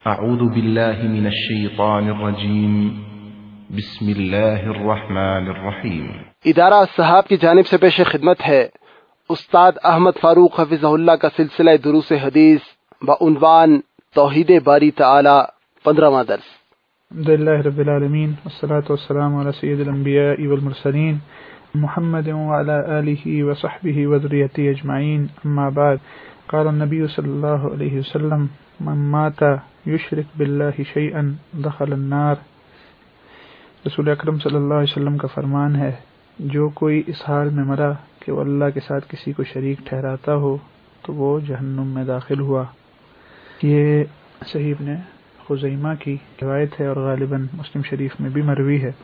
اعوذ باللہ من الشیطان الرجیم بسم اللہ الرحمن الرحیم۔ ادارہ الصحاب کی جانب سے پیش خدمت ہے استاد احمد فاروق حفظہ اللہ کا سلسلہ دروس حدیث بعنوان توحید باری تعالی 15واں درس۔ الحمدللہ رب العالمین والصلاة والسلام علی سید الانبیاء والمرسلین محمد وعلی آلہ وصحبہ وذریتہ اجمعین، اما بعد، قال النبی صلی اللہ علیہ وسلم من مات یشرک باللہ شیئا دخل النار۔ رسول اکرم صلی اللہ علیہ وسلم کا فرمان ہے، جو کوئی اس حال میں مرا کہ وہ اللہ کے ساتھ کسی کو شریک ٹھہراتا ہو تو وہ جہنم میں داخل ہوا۔ یہ صحیح ابن خزیمہ کی روایت ہے اور غالباً مسلم شریف میں بھی مروی ہے۔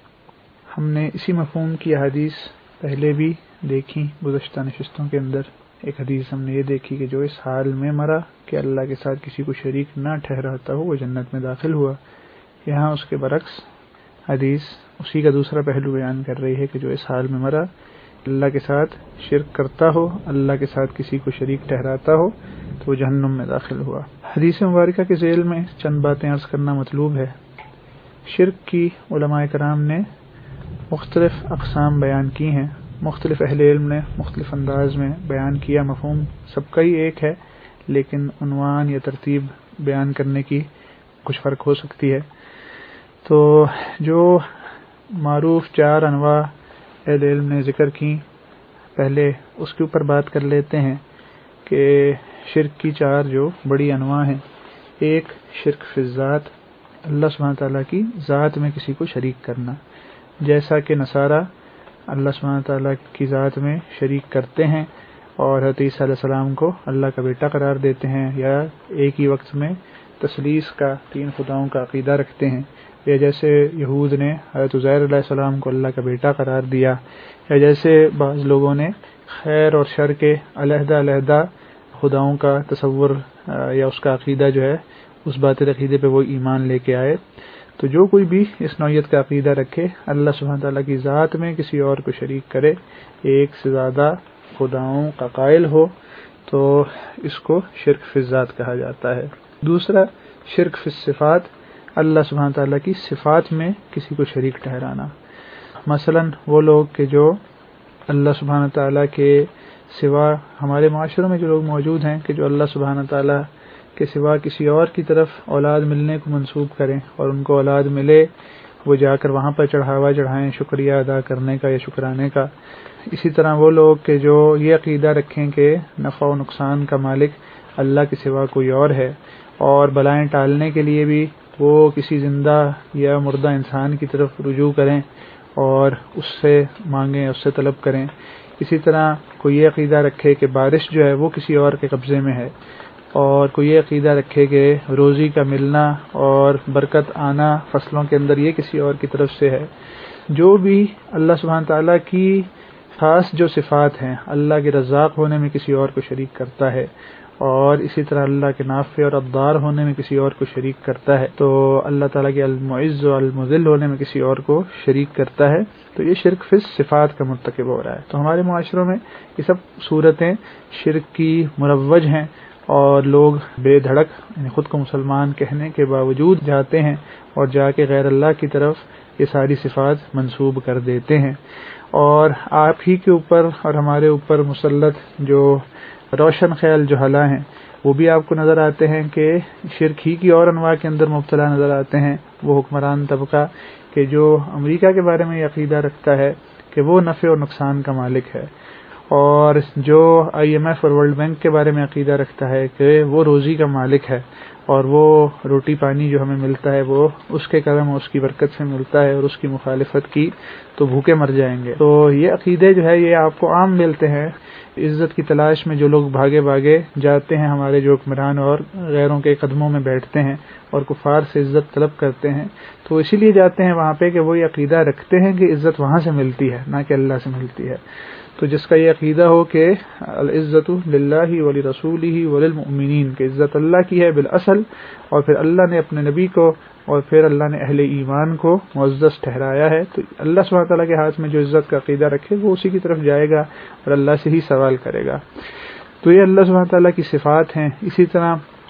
ہم نے اسی مفہوم کی احادیث پہلے بھی دیکھی گزشتہ نشستوں کے اندر۔ ایک حدیث ہم نے یہ دیکھی کہ جو اس حال میں مرا کہ اللہ کے ساتھ کسی کو شریک نہ ٹھہراتا ہو وہ جنت میں داخل ہوا۔ یہاں اس کے برعکس حدیث اسی کا دوسرا پہلو بیان کر رہی ہے کہ جو اس حال میں مرا اللہ کے ساتھ شرک کرتا ہو، اللہ کے ساتھ کسی کو شریک ٹھہراتا ہو تو وہ جہنم میں داخل ہوا۔ حدیث مبارکہ کے ذیل میں چند باتیں عرض کرنا مطلوب ہے۔ شرک کی علماء کرام نے مختلف اقسام بیان کی ہیں، مختلف اہل علم نے مختلف انداز میں بیان کیا۔ مفہوم سب کا ہی ایک ہے، لیکن عنوان یا ترتیب بیان کرنے کی کچھ فرق ہو سکتی ہے۔ تو جو معروف 4 انواع اہل علم نے ذکر کی، پہلے اس کے اوپر بات کر لیتے ہیں کہ شرک کی 4 جو بڑی انواع ہیں۔ ایک، شرک فی الذات، اللہ سبحانہ تعالیٰ کی ذات میں کسی کو شریک کرنا، جیسا کہ نصارہ اللہ سبحانہ تعالیٰ کی ذات میں شریک کرتے ہیں اور حضرت عیسیٰ علیہ السلام کو اللہ کا بیٹا قرار دیتے ہیں، یا ایک ہی وقت میں تثلیث کا 3 خداؤں کا عقیدہ رکھتے ہیں، یا جیسے یہود نے حضرت عزیر علیہ السلام کو اللہ کا بیٹا قرار دیا، یا جیسے بعض لوگوں نے خیر اور شر کے علیحدہ علیحدہ خداؤں کا تصور یا اس کا عقیدہ جو ہے اس باطل عقیدے پہ وہ ایمان لے کے آئے۔ تو جو کوئی بھی اس نوعیت کا عقیدہ رکھے، اللہ سبحانہ تعالیٰ کی ذات میں کسی اور کو شریک کرے، ایک سے زیادہ خداؤں کا قائل ہو، تو اس کو شرک فی الذات کہا جاتا ہے۔ دوسرا، شرک فی الصفات، اللہ سبحانہ تعالیٰ کی صفات میں کسی کو شریک ٹھہرانا۔ مثلا وہ لوگ کہ جو اللہ سبحانہ تعالیٰ کے سوا، ہمارے معاشروں میں جو لوگ موجود ہیں کہ جو اللہ سبحانہ تعالیٰ کے سوا کسی اور کی طرف اولاد ملنے کو منسوب کریں، اور ان کو اولاد ملے وہ جا کر وہاں پر چڑھاوا چڑھائیں شکریہ ادا کرنے کا یا شکرانے کا۔ اسی طرح وہ لوگ کہ جو یہ عقیدہ رکھیں کہ نفع و نقصان کا مالک اللہ کے سوا کوئی اور ہے، اور بلائیں ٹالنے کے لیے بھی وہ کسی زندہ یا مردہ انسان کی طرف رجوع کریں اور اس سے مانگیں، اس سے طلب کریں۔ اسی طرح کوئی یہ عقیدہ رکھے کہ بارش جو ہے وہ کسی اور کے قبضے میں ہے، اور کوئی یہ عقیدہ رکھے کہ روزی کا ملنا اور برکت آنا فصلوں کے اندر یہ کسی اور کی طرف سے ہے۔ جو بھی اللہ سبحانہ تعالیٰ کی خاص جو صفات ہیں، اللہ کے رزاق ہونے میں کسی اور کو شریک کرتا ہے، اور اسی طرح اللہ کے نافع اور ابدار ہونے میں کسی اور کو شریک کرتا ہے، تو اللہ تعالیٰ کے المعز و المذل ہونے میں کسی اور کو شریک کرتا ہے، تو یہ شرک فی صفات کا مرتکب ہو رہا ہے۔ تو ہمارے معاشروں میں یہ سب صورتیں شرک کی مروج ہیں، اور لوگ بے دھڑک یعنی خود کو مسلمان کہنے کے باوجود جاتے ہیں اور جا کے غیر اللہ کی طرف یہ ساری صفات منسوب کر دیتے ہیں۔ اور آپ ہی کے اوپر اور ہمارے اوپر مسلط جو روشن خیال جہلاء ہیں، وہ بھی آپ کو نظر آتے ہیں کہ شرک ہی کی اور انواع کے اندر مبتلا نظر آتے ہیں۔ وہ حکمران طبقہ کہ جو امریکہ کے بارے میں یہ عقیدہ رکھتا ہے کہ وہ نفع و نقصان کا مالک ہے، اور جو IMF اور ورلڈ بینک کے بارے میں عقیدہ رکھتا ہے کہ وہ روزی کا مالک ہے، اور وہ روٹی پانی جو ہمیں ملتا ہے وہ اس کے کرم اور اس کی برکت سے ملتا ہے، اور اس کی مخالفت کی تو بھوکے مر جائیں گے۔ تو یہ عقیدے جو ہے یہ آپ کو عام ملتے ہیں۔ عزت کی تلاش میں جو لوگ بھاگے بھاگے جاتے ہیں ہمارے جو حکمران، اور غیروں کے قدموں میں بیٹھتے ہیں اور کفار سے عزت طلب کرتے ہیں، تو اسی لیے جاتے ہیں وہاں پہ کہ وہ یہ عقیدہ رکھتے ہیں کہ عزت وہاں سے ملتی ہے، نہ کہ اللہ سے ملتی ہے۔ تو جس کا یہ عقیدہ ہو کہ العزت للہ ولرسولہ وللمؤمنین، کہ عزت اللہ کی ہے بالاصل، اور پھر اللہ نے اپنے نبی کو اور پھر اللہ نے اہل ایمان کو معزز ٹھہرایا ہے، تو اللہ سبحانہ تعالیٰ کے ہاتھ میں جو عزت کا عقیدہ رکھے وہ اسی کی طرف جائے گا اور اللہ سے ہی سوال کرے گا۔ تو یہ اللہ سبحانہ تعالیٰ کی صفات ہیں۔ اسی طرح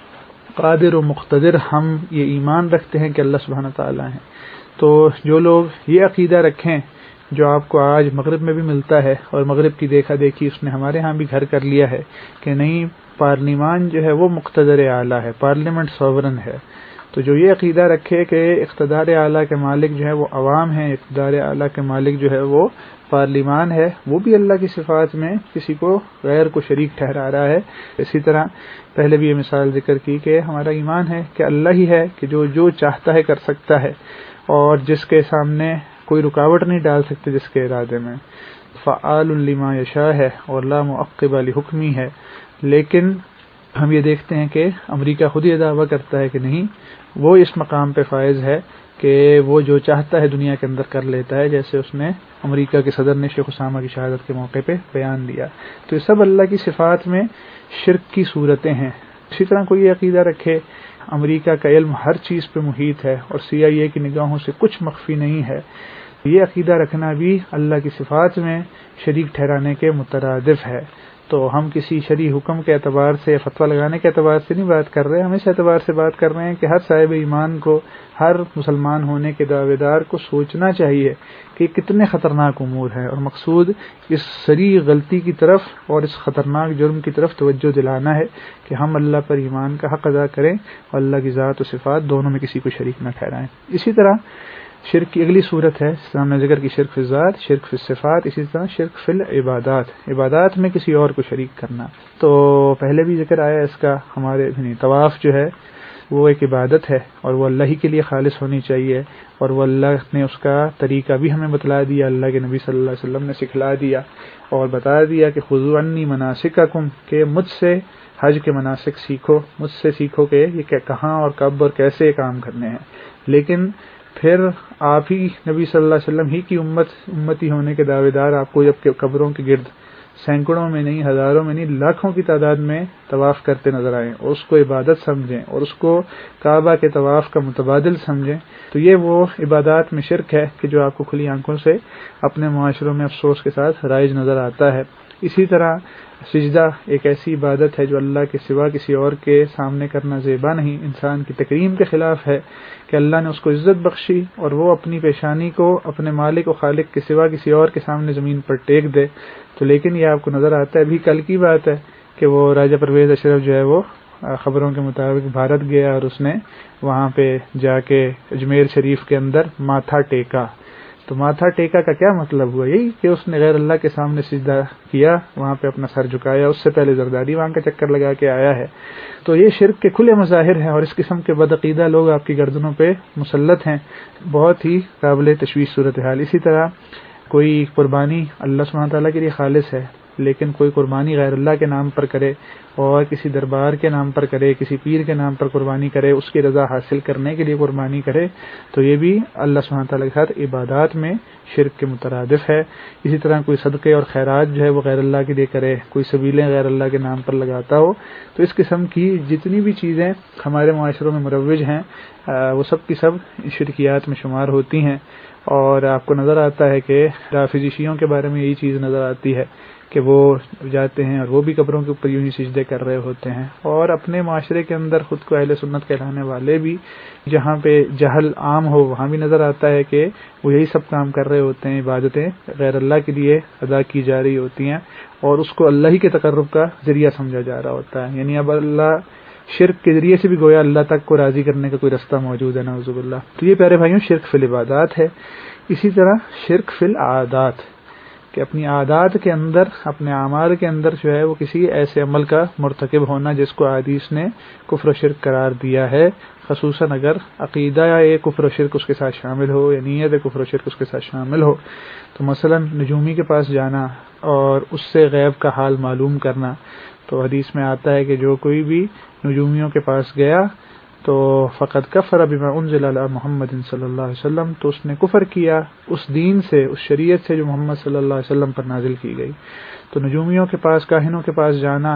قادر و مقتدر ہم یہ ایمان رکھتے ہیں کہ اللہ سبحانہ تعالیٰ ہیں. تو جو لوگ یہ عقیدہ رکھیں جو آپ کو آج مغرب میں بھی ملتا ہے اور مغرب کی دیکھا دیکھی اس نے ہمارے ہاں بھی گھر کر لیا ہے کہ نہیں پارلیمان جو ہے وہ مقتدر اعلیٰ ہے، پارلیمنٹ سوورن ہے. تو جو یہ عقیدہ رکھے کہ اقتدار اعلیٰ کے مالک جو ہے وہ عوام ہیں، اقتدار اعلیٰ کے مالک جو ہے وہ پارلیمان ہے، وہ بھی اللہ کی صفات میں کسی کو غیر کو شریک ٹھہرا رہا ہے. اسی طرح پہلے بھی یہ مثال ذکر کی کہ ہمارا ایمان ہے کہ اللہ ہی ہے کہ جو چاہتا ہے کر سکتا ہے اور جس کے سامنے کوئی رکاوٹ نہیں ڈال سکتے جس کے ارادے میں. فعال لما یشاء ہے اور لا معقب لحکمہ ہے. لیکن ہم یہ دیکھتے ہیں کہ امریکہ خود یہ دعویٰ کرتا ہے کہ نہیں، وہ اس مقام پہ فائز ہے کہ وہ جو چاہتا ہے دنیا کے اندر کر لیتا ہے، جیسے اس نے امریکہ کے صدر نے شیخ اسامہ کی شہادت کے موقع پہ بیان دیا. تو یہ سب اللہ کی صفات میں شرک کی صورتیں ہیں. اسی طرح کوئی یہ عقیدہ رکھے امریکہ کا علم ہر چیز پہ محیط ہے اور CIA کی نگاہوں سے کچھ مخفی نہیں ہے، یہ عقیدہ رکھنا بھی اللہ کی صفات میں شریک ٹھہرانے کے مترادف ہے. تو ہم کسی شرعی حکم کے اعتبار سے فتویٰ لگانے کے اعتبار سے نہیں بات کر رہے، ہم اس اعتبار سے بات کر رہے ہیں کہ ہر صاحب ایمان کو، ہر مسلمان ہونے کے دعوے دار کو سوچنا چاہیے کہ کتنے خطرناک امور ہیں، اور مقصود اس صریح غلطی کی طرف اور اس خطرناک جرم کی طرف توجہ دلانا ہے کہ ہم اللہ پر ایمان کا حق ادا کریں اور اللہ کی ذات و صفات دونوں میں کسی کو شریک نہ ٹھہرائیں. اسی طرح شرک کی اگلی صورت ہے، اسلام نے ذکر کی شرک فی الذات، شرک فی الصفات، اسی طرح شرک فی العبادات، عبادات میں کسی اور کو شریک کرنا. تو پہلے بھی ذکر آیا اس کا، ہمارے طواف جو ہے وہ ایک عبادت ہے اور وہ اللہ ہی کے لیے خالص ہونی چاہیے، اور وہ اللہ نے اس کا طریقہ بھی ہمیں بتلا دیا، اللہ کے نبی صلی اللہ علیہ وسلم نے سکھلا دیا اور بتا دیا کہ خذوا عنی مناسککم، کہ مجھ سے حج کے مناسک سیکھو، مجھ سے سیکھو کہ یہ کہاں اور کب اور کیسے کام کرنے ہیں. لیکن پھر آپ ہی نبی صلی اللہ علیہ وسلم ہی کی امتی ہونے کے دعوے دار آپ کو جب کہ قبروں کے گرد سینکڑوں میں نہیں، ہزاروں میں نہیں، لاکھوں کی تعداد میں طواف کرتے نظر آئیں اور اس کو عبادت سمجھیں اور اس کو کعبہ کے طواف کا متبادل سمجھیں، تو یہ وہ عبادات میں شرک ہے کہ جو آپ کو کھلی آنکھوں سے اپنے معاشروں میں افسوس کے ساتھ رائج نظر آتا ہے. اسی طرح سجدہ ایک ایسی عبادت ہے جو اللہ کے سوا کسی اور کے سامنے کرنا زیبا نہیں، انسان کی تکریم کے خلاف ہے کہ اللہ نے اس کو عزت بخشی اور وہ اپنی پیشانی کو اپنے مالک و خالق کے سوا کسی اور کے سامنے زمین پر ٹیک دے. تو لیکن یہ آپ کو نظر آتا ہے، ابھی کل کی بات ہے کہ وہ راجہ پرویز اشرف جو ہے وہ خبروں کے مطابق بھارت گیا اور اس نے وہاں پہ جا کے اجمیر شریف کے اندر ماتھا ٹیکا. تو ماتھا ٹیکا کا کیا مطلب ہوا؟ یہی کہ اس نے غیر اللہ کے سامنے سجدہ کیا، وہاں پہ اپنا سر جھکایا. اس سے پہلے زرداری وہاں کا چکر لگا کے آیا ہے. تو یہ شرک کے کھلے مظاہر ہیں اور اس قسم کے بدعقیدہ لوگ آپ کی گردنوں پہ مسلط ہیں، بہت ہی قابل تشویش صورتحال. اسی طرح کوئی قربانی اللہ سبحانہ تعالیٰ کے لیے خالص ہے، لیکن کوئی قربانی غیر اللہ کے نام پر کرے اور کسی دربار کے نام پر کرے، کسی پیر کے نام پر قربانی کرے، اس کی رضا حاصل کرنے کے لیے قربانی کرے، تو یہ بھی اللہ سبحانہ تعالیٰ کے ساتھ عبادات میں شرک کے مترادف ہے. اسی طرح کوئی صدقے اور خیرات جو ہے وہ غیر اللہ کے لیے کرے، کوئی سبیلیں غیر اللہ کے نام پر لگاتا ہو، تو اس قسم کی جتنی بھی چیزیں ہمارے معاشروں میں مروج ہیں وہ سب کی سب شرکیات میں شمار ہوتی ہیں. اور آپ کو نظر آتا ہے کہ رافضی شیعوں کے بارے میں یہی چیز نظر آتی ہے کہ وہ جاتے ہیں اور وہ بھی قبروں کے اوپر یوں ہی سجدے کر رہے ہوتے ہیں، اور اپنے معاشرے کے اندر خود کو اہل سنت کہلانے والے بھی جہاں پہ جہل عام ہو وہاں بھی نظر آتا ہے کہ وہ یہی سب کام کر رہے ہوتے ہیں، عبادتیں غیر اللہ کے لیے ادا کی جا رہی ہوتی ہیں اور اس کو اللہ ہی کے تقرب کا ذریعہ سمجھا جا رہا ہوتا ہے. یعنی اب اللہ شرک کے ذریعے سے بھی گویا اللہ تک کو راضی کرنے کا کوئی رستہ موجود ہے، نعوذ باللہ. تو یہ پیارے بھائیوں شرک فی العبادات ہے. اسی طرح شرک فی العادات، کہ اپنی عادات کے اندر، اپنے اعمال کے اندر جو ہے وہ کسی ایسے عمل کا مرتکب ہونا جس کو حدیث نے کفر و شرک قرار دیا ہے، خصوصاً اگر عقیدہ یا کفر و شرک اس کے ساتھ شامل ہو یا نیت کفر و شرک اس کے ساتھ شامل ہو. تو مثلا نجومی کے پاس جانا اور اس سے غیب کا حال معلوم کرنا، تو حدیث میں آتا ہے کہ جو کوئی بھی نجومیوں کے پاس گیا تو فقد کفر بما انزل علی محمد صلی اللہ علیہ وسلم، تو اس نے کفر کیا اس دین سے، اس شریعت سے جو محمد صلی اللہ علیہ وسلم پر نازل کی گئی. تو نجومیوں کے پاس، کاہنوں کے پاس جانا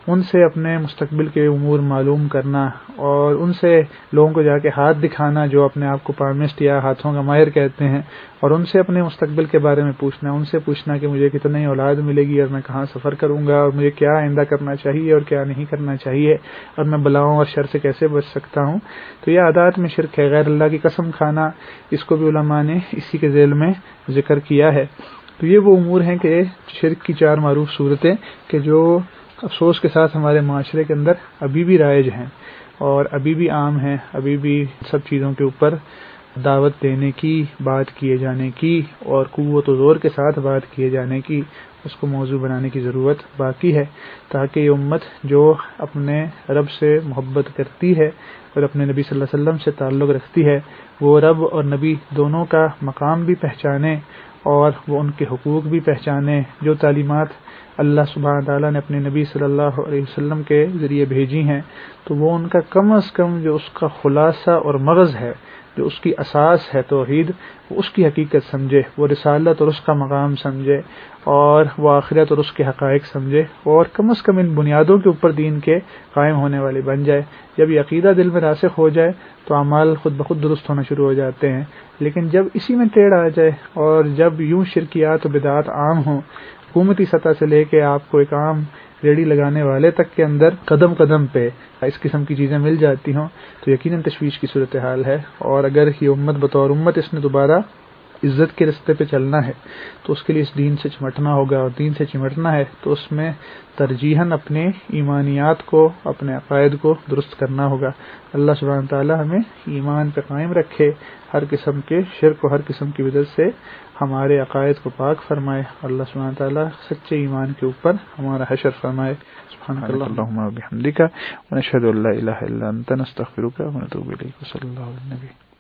ان سے اپنے مستقبل کے امور معلوم کرنا اور ان سے لوگوں کو جا کے ہاتھ دکھانا جو اپنے آپ کو پارمسٹ یا ہاتھوں کا ماہر کہتے ہیں، اور ان سے اپنے مستقبل کے بارے میں پوچھنا، ان سے پوچھنا کہ مجھے کتنی اولاد ملے گی اور میں کہاں سفر کروں گا اور مجھے کیا آئندہ کرنا چاہیے اور کیا نہیں کرنا چاہیے اور میں بلاؤں اور شر سے کیسے بچ سکتا ہوں۔ تو یہ عادات میں شرک ہے، غیر اللہ کی قسم کھانا، اس کو بھی علماء نے اسی کے ذیل میں ذکر کیا ہے۔ تو یہ وہ امور ہیں کہ شرک کی 4 معروف صورتیں کہ جو افسوس کے ساتھ ہمارے معاشرے کے اندر ابھی بھی رائج ہیں اور ابھی بھی عام ہیں، ابھی بھی سب چیزوں کے اوپر دعوت دینے کی، بات کیے جانے کی اور قوت و زور کے ساتھ بات کیے جانے کی، اس کو موضوع بنانے کی ضرورت باقی ہے، تاکہ یہ امت جو اپنے رب سے محبت کرتی ہے اور اپنے نبی صلی اللہ علیہ وسلم سے تعلق رکھتی ہے، وہ رب اور نبی دونوں کا مقام بھی پہچانے اور وہ ان کے حقوق بھی پہچانے، جو تعلیمات اللہ سبحانہ تعالیٰ نے اپنے نبی صلی اللہ علیہ وسلم کے ذریعے بھیجی ہیں، تو وہ ان کا کم از کم جو اس کا خلاصہ اور مغز ہے، جو اس کی اساس ہے توحید، وہ اس کی حقیقت سمجھے، وہ رسالت اور اس کا مقام سمجھے اور وہ آخرت اور اس کے حقائق سمجھے، اور کم از کم ان بنیادوں کے اوپر دین کے قائم ہونے والے بن جائے۔ جب یہ عقیدہ دل میں راسخ ہو جائے تو اعمال خود بخود درست ہونا شروع ہو جاتے ہیں، لیکن جب اسی میں ٹیڑھ آ جائے اور جب یوں شرکیات و بدعات عام ہوں، حکومتی سطح سے لے کے آپ کو ایک عام ریڑھی لگانے والے تک کے اندر قدم قدم پہ اس قسم کی چیزیں مل جاتی ہوں، تو یقیناً تشویش کی صورتحال ہے۔ اور اگر یہ امت بطور امت اس نے دوبارہ عزت کے رستے پہ چلنا ہے تو اس کے لیے اس دین سے چمٹنا ہوگا، اور دین سے چمٹنا ہے تو اس میں ترجیحاً اپنے ایمانیات کو، اپنے عقائد کو درست کرنا ہوگا۔ اللہ سبحانہ تعالی ہمیں ایمان پہ قائم رکھے، ہر قسم کے شرک و ہر قسم کی بدعت سے ہمارے عقائد کو پاک فرمائے، اللہ سبحانہ تعالی سچے ایمان کے اوپر ہمارا حشر فرمائے۔ سبحانک اللہم و بحمدک ونشہد ان لا الہ الا انت نستغفرک ونتوب الیک، صلی اللہ علیہ وسلم۔